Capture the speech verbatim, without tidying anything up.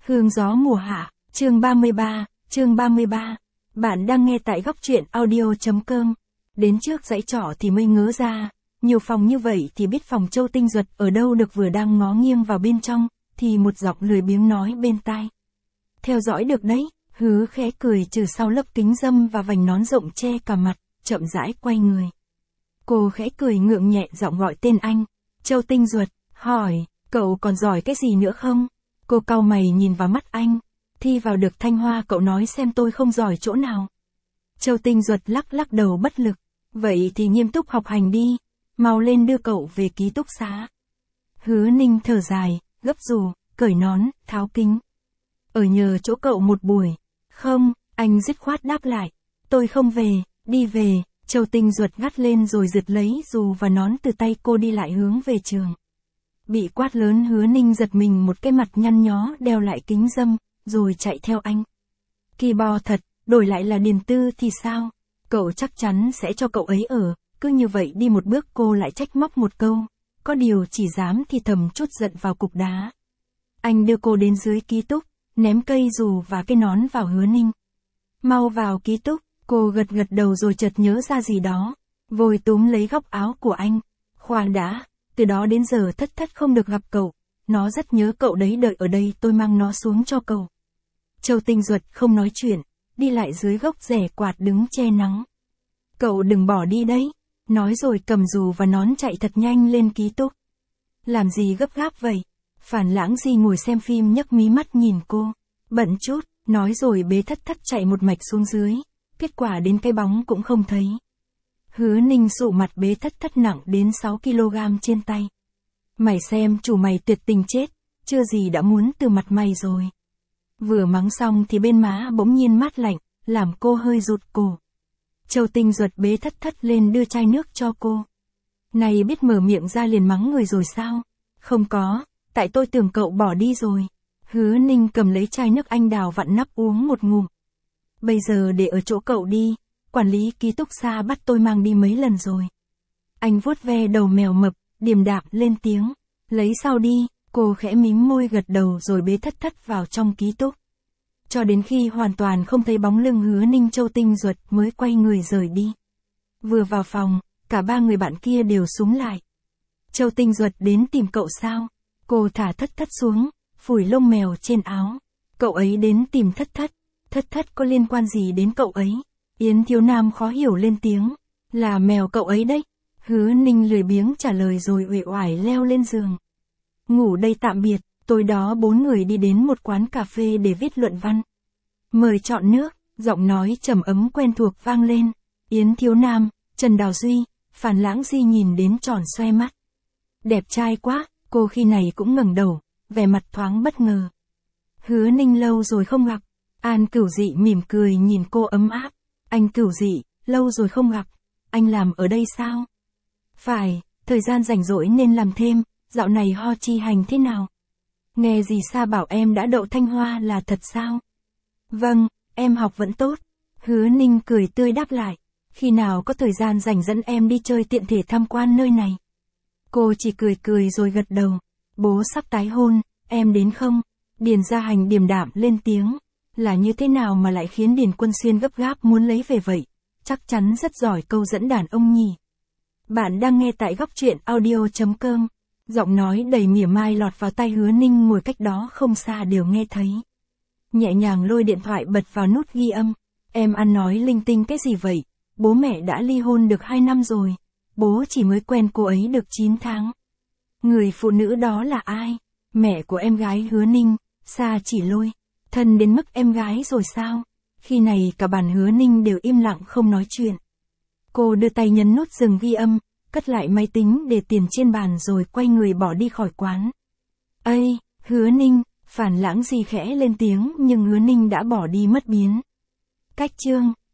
Hương gió mùa hạ, chương ba mươi ba, chương ba mươi ba. Bạn đang nghe tại góc truyện audio.com. Đến trước dãy trọ thì mới ngớ ra, nhiều phòng như vậy thì biết phòng Châu Tinh Duật ở đâu được, vừa đang ngó nghiêng vào bên trong, thì một giọng lười biếng nói bên tai. Theo dõi được đấy, Hứa khẽ cười trừ sau lớp kính râm và vành nón rộng che cả mặt, chậm rãi quay người. Cô khẽ cười ngượng nhẹ giọng gọi tên anh. Châu Tinh Duật, hỏi, cậu còn giỏi cái gì nữa không? Cô cau mày nhìn vào mắt anh. Thi vào được Thanh Hoa cậu nói xem tôi không giỏi chỗ nào. Châu Tinh Duật lắc lắc đầu bất lực. Vậy thì nghiêm túc học hành đi. Mau lên đưa cậu về ký túc xá. Hứa Ninh thở dài, gấp dù, cởi nón, tháo kính. Ở nhờ chỗ cậu một buổi. Không, anh dứt khoát đáp lại. Tôi không về, đi về. Châu Tinh Duật gắt lên rồi giật lấy dù và nón từ tay cô đi lại hướng về trường. Bị quát lớn, Hứa Ninh giật mình, một cái mặt nhăn nhó đeo lại kính râm, rồi chạy theo anh. Kỳ bò thật, đổi lại là Điền Tư thì sao? Cậu chắc chắn sẽ cho cậu ấy ở, cứ như vậy đi một bước cô lại trách móc một câu. Có điều chỉ dám thì thầm chút giận vào cục đá. Anh đưa cô đến dưới ký túc, ném cây dù và cái nón vào Hứa Ninh. Mau vào ký túc, cô gật gật đầu rồi chợt nhớ ra gì đó. Vội túm lấy góc áo của anh. Khoan đã, từ đó đến giờ Thất Thất không được gặp cậu. Nó rất nhớ cậu đấy, đợi ở đây tôi mang nó xuống cho cậu. Châu Tinh Duật không nói chuyện, đi lại dưới gốc rẻ quạt đứng che nắng. Cậu đừng bỏ đi đấy, nói rồi cầm dù và nón chạy thật nhanh lên ký túc. Làm gì gấp gáp vậy? Phản Lãng Di ngồi xem phim nhấc mí mắt nhìn cô. Bận chút, nói rồi bế Thất Thất chạy một mạch xuống dưới. Kết quả đến cái bóng cũng không thấy. Hứa Ninh sụ mặt bế Thất Thất nặng đến sáu ki lô gam trên tay. Mày xem, chủ mày tuyệt tình chết, chưa gì đã muốn từ mặt mày rồi. Vừa mắng xong thì bên má bỗng nhiên mát lạnh, làm cô hơi rụt cổ. Châu Tinh Duật bế Thất Thất lên đưa chai nước cho cô. Này, biết mở miệng ra liền mắng người rồi sao? Không có, tại tôi tưởng cậu bỏ đi rồi. Hứa Ninh cầm lấy chai nước anh đào vặn nắp uống một ngụm. Bây giờ để ở chỗ cậu đi, quản lý ký túc xá bắt tôi mang đi mấy lần rồi. Anh vuốt ve đầu mèo mập, điềm đạm lên tiếng. Lấy sau đi, cô khẽ mím môi gật đầu rồi bế Thất Thất vào trong ký túc. Cho đến khi hoàn toàn không thấy bóng lưng Hứa Ninh, Châu Tinh Duật mới quay người rời đi. Vừa vào phòng, cả ba người bạn kia đều súng lại. Châu Tinh Duật đến tìm cậu sao? Cô thả Thất Thất xuống, phủi lông mèo trên áo. Cậu ấy đến tìm Thất Thất. Thất Thất có liên quan gì đến cậu ấy? Yến Thiếu Nam khó hiểu lên tiếng. Là mèo cậu ấy đấy. Hứa Ninh lười biếng trả lời rồi uể oải leo lên giường. Ngủ đây tạm biệt, tối đó bốn người đi đến một quán cà phê để viết luận văn. Mời chọn nước, giọng nói trầm ấm quen thuộc vang lên. Yến Thiếu Nam, Trần Đào Duy, Phản Lãng Di nhìn đến tròn xoe mắt. Đẹp trai quá, cô khi này cũng ngẩng đầu, vẻ mặt thoáng bất ngờ. Hứa Ninh lâu rồi không gặp. An Cửu Dị mỉm cười nhìn cô ấm áp. Anh Cửu Dị, lâu rồi không gặp. Anh làm ở đây sao? Phải, thời gian rảnh rỗi nên làm thêm. Dạo này ho chi hành thế nào? Nghe dì Sa bảo em đã đậu Thanh Hoa là thật sao? Vâng, em học vẫn tốt. Hứa Ninh cười tươi đáp lại. Khi nào có thời gian rảnh dẫn em đi chơi tiện thể tham quan nơi này. Cô chỉ cười cười rồi gật đầu. Bố sắp tái hôn, em đến không? Điền Gia Hành điềm đạm lên tiếng. Là như thế nào mà lại khiến Điền Quân Xuyên gấp gáp muốn lấy về vậy? Chắc chắn rất giỏi câu dẫn đàn ông nhỉ. Bạn đang nghe tại góc truyện audio.com. Giọng nói đầy mỉa mai lọt vào tai Hứa Ninh ngồi cách đó không xa đều nghe thấy. Nhẹ nhàng lôi điện thoại bật vào nút ghi âm. Em ăn nói linh tinh cái gì vậy? Bố mẹ đã ly hôn được hai năm rồi. Bố chỉ mới quen cô ấy được chín tháng. Người phụ nữ đó là ai? Mẹ của em gái Hứa Ninh, Sa Chỉ Lôi. Thân đến mức em gái rồi sao? Khi này cả bàn Hứa Ninh đều im lặng không nói chuyện. Cô đưa tay nhấn nút dừng ghi âm, cất lại máy tính để tiền trên bàn rồi quay người bỏ đi khỏi quán. Ây, Hứa Ninh, Phản Lãng Di khẽ lên tiếng nhưng Hứa Ninh đã bỏ đi mất biến. Cách chương